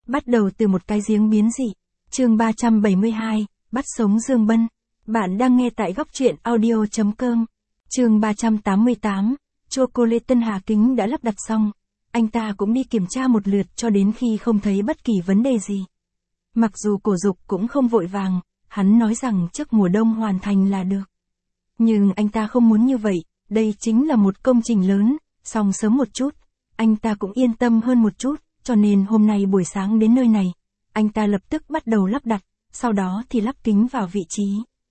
Bắt đầu từ một cái giếng biến dị. Chương 372, bắt sống Dương Bân. Bạn đang nghe tại góc truyện audio.com. Chương 388, chocolate Tân Hà Kính đã lắp đặt xong. Anh ta cũng đi kiểm tra một lượt cho đến khi không thấy bất kỳ vấn đề gì. Mặc dù Cổ Dục cũng không vội vàng, hắn nói rằng trước mùa đông hoàn thành là được. Nhưng anh ta không muốn như vậy, đây chính là một công trình lớn, xong sớm một chút. Anh ta cũng yên tâm hơn một chút, cho nên hôm nay buổi sáng đến nơi này, anh ta lập tức bắt đầu lắp đặt, sau đó thì lắp kính vào vị trí.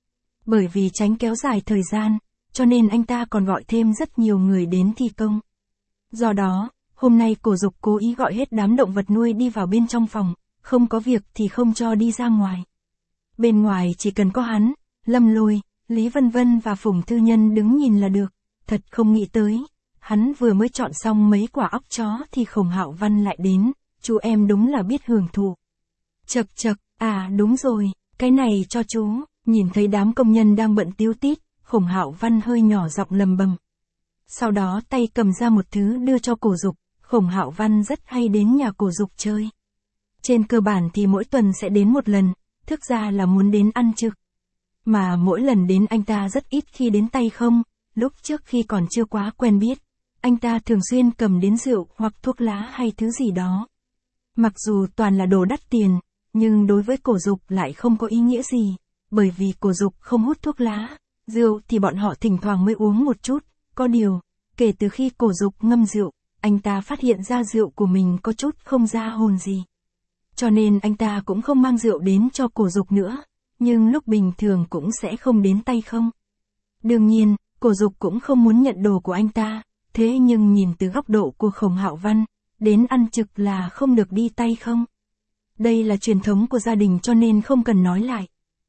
Bởi vì tránh kéo dài thời gian, cho nên anh ta còn gọi thêm rất nhiều người đến thi công. Do đó, hôm nay Cổ Dục cố ý gọi hết đám động vật nuôi đi vào bên trong phòng, không có việc thì không cho đi ra ngoài. Bên ngoài chỉ cần có hắn, Lâm Lôi, Lý Vân Vân và Phùng Thư Nhân đứng nhìn là được. Thật không nghĩ tới, hắn vừa mới chọn xong mấy quả óc chó thì Khổng Hạo Văn lại đến, chú em đúng là biết hưởng thụ. Chậc chậc, à đúng rồi, cái này cho chú. Nhìn thấy đám công nhân đang bận tíu tít, Khổng Hạo Văn hơi nhỏ giọng lầm bầm. Sau đó tay cầm ra một thứ đưa cho Cổ Dục. Khổng Hạo Văn rất hay đến nhà Cổ Dục chơi. Trên cơ bản thì mỗi tuần sẽ đến một lần, thực ra là muốn đến ăn trực. Mà mỗi lần đến anh ta rất ít khi đến tay không, lúc trước khi còn chưa quá quen biết, anh ta thường xuyên cầm đến rượu hoặc thuốc lá hay thứ gì đó. Mặc dù toàn là đồ đắt tiền, nhưng đối với Cổ Dục lại không có ý nghĩa gì, bởi vì Cổ Dục không hút thuốc lá, rượu thì bọn họ thỉnh thoảng mới uống một chút, có điều, kể từ khi Cổ Dục ngâm rượu, anh ta phát hiện ra rượu của mình có chút không ra hồn gì. Cho nên anh ta cũng không mang rượu đến cho Cổ Dục nữa, nhưng lúc bình thường cũng sẽ không đến tay không. Đương nhiên, Cổ Dục cũng không muốn nhận đồ của anh ta, thế nhưng nhìn từ góc độ của Khổng Hạo Văn, đến ăn trực là không được đi tay không. Đây là truyền thống của gia đình cho nên không cần nói lại.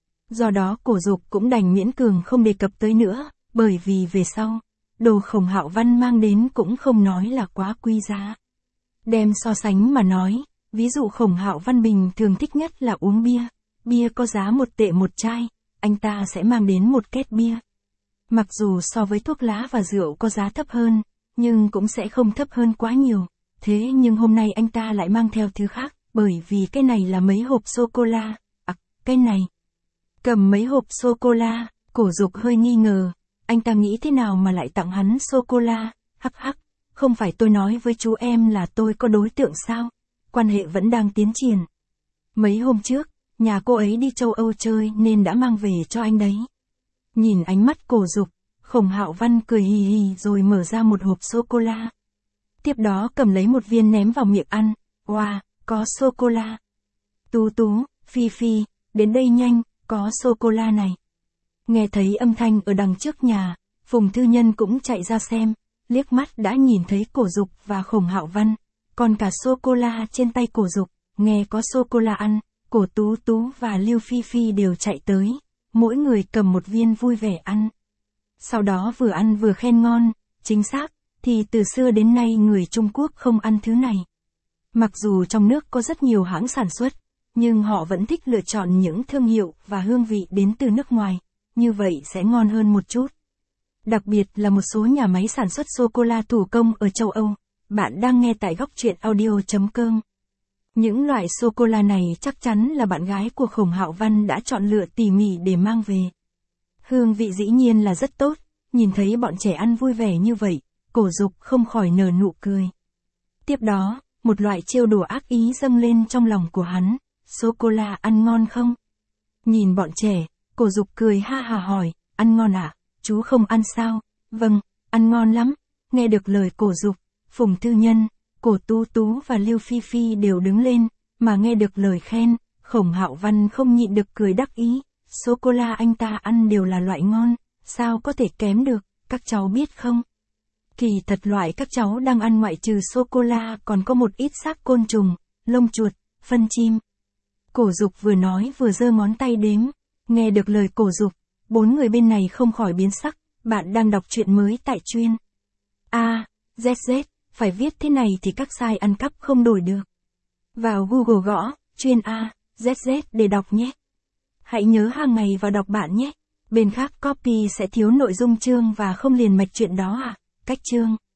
Do đó Cổ Dục cũng đành miễn cường không đề cập tới nữa, bởi vì về sau, đồ Khổng Hạo Văn mang đến cũng không nói là quá quý giá. Đem so sánh mà nói, ví dụ Khổng Hạo Văn bình thường thích nhất là uống bia, bia có giá 1 tệ một chai, anh ta sẽ mang đến một két bia. Mặc dù so với thuốc lá và rượu có giá thấp hơn, nhưng cũng sẽ không thấp hơn quá nhiều, thế nhưng hôm nay anh ta lại mang theo thứ khác, bởi vì cái này là mấy hộp sô-cô-la, cái này. Cầm mấy hộp sô-cô-la, Cổ Dục hơi nghi ngờ, anh ta nghĩ thế nào mà lại tặng hắn sô-cô-la, hắc hắc, không phải tôi nói với chú em là tôi có đối tượng sao, quan hệ vẫn đang tiến triển. Mấy hôm trước, nhà cô ấy đi châu Âu chơi nên đã mang về cho anh đấy. Nhìn ánh mắt Cổ Dục, Khổng Hạo Văn cười hì hì rồi mở ra một hộp sô-cô-la. Tiếp đó cầm lấy một viên ném vào miệng ăn, wow, có sô-cô-la. Tú Tú, Phi Phi, đến đây nhanh, có sô-cô-la này. Nghe thấy âm thanh ở đằng trước nhà, Phùng Thư Nhân cũng chạy ra xem, liếc mắt đã nhìn thấy Cổ Dục và Khổng Hạo Văn, còn cả sô-cô-la trên tay Cổ Dục, nghe có sô-cô-la ăn, Cổ Tú Tú và Lưu Phi Phi đều chạy tới, mỗi người cầm một viên vui vẻ ăn. Sau đó vừa ăn vừa khen ngon, chính xác, thì từ xưa đến nay người Trung Quốc không ăn thứ này. Mặc dù trong nước có rất nhiều hãng sản xuất, nhưng họ vẫn thích lựa chọn những thương hiệu và hương vị đến từ nước ngoài, như vậy sẽ ngon hơn một chút. Đặc biệt là một số nhà máy sản xuất sô-cô-la thủ công ở châu Âu. Bạn đang nghe tại góc truyện audio.com. Những loại sô-cô-la này chắc chắn là bạn gái của Khổng Hạo Văn đã chọn lựa tỉ mỉ để mang về. Hương vị dĩ nhiên là rất tốt, nhìn thấy bọn trẻ ăn vui vẻ như vậy, Cổ Dục không khỏi nở nụ cười. Tiếp đó, một loại trêu đùa ác ý dâng lên trong lòng của hắn, sô-cô-la ăn ngon không? Nhìn bọn trẻ, Cổ Dục cười ha hà hỏi, ăn ngon à, chú không ăn sao? Vâng, ăn ngon lắm. Nghe được lời Cổ Dục, Phùng Thư Nhân, Cổ Tú Tú và Lưu Phi Phi đều đứng lên, mà nghe được lời khen, Khổng Hạo Văn không nhịn được cười đắc ý, sô-cô-la anh ta ăn đều là loại ngon, sao có thể kém được, các cháu biết không? Kỳ thật loại các cháu đang ăn ngoại trừ sô-cô-la còn có một ít xác côn trùng, lông chuột, phân chim. Cổ Dục vừa nói vừa giơ ngón tay đếm, nghe được lời Cổ Dục, 4 người bên này không khỏi biến sắc, bạn đang đọc truyện mới tại Chuyên ZZ, phải viết thế này thì các site ăn cắp không đổi được. Vào Google gõ, Chuyên ZZ để đọc nhé. Hãy nhớ hàng ngày vào đọc bạn nhé. Bên khác copy sẽ thiếu nội dung chương và không liền mạch chuyện đó à, cách chương.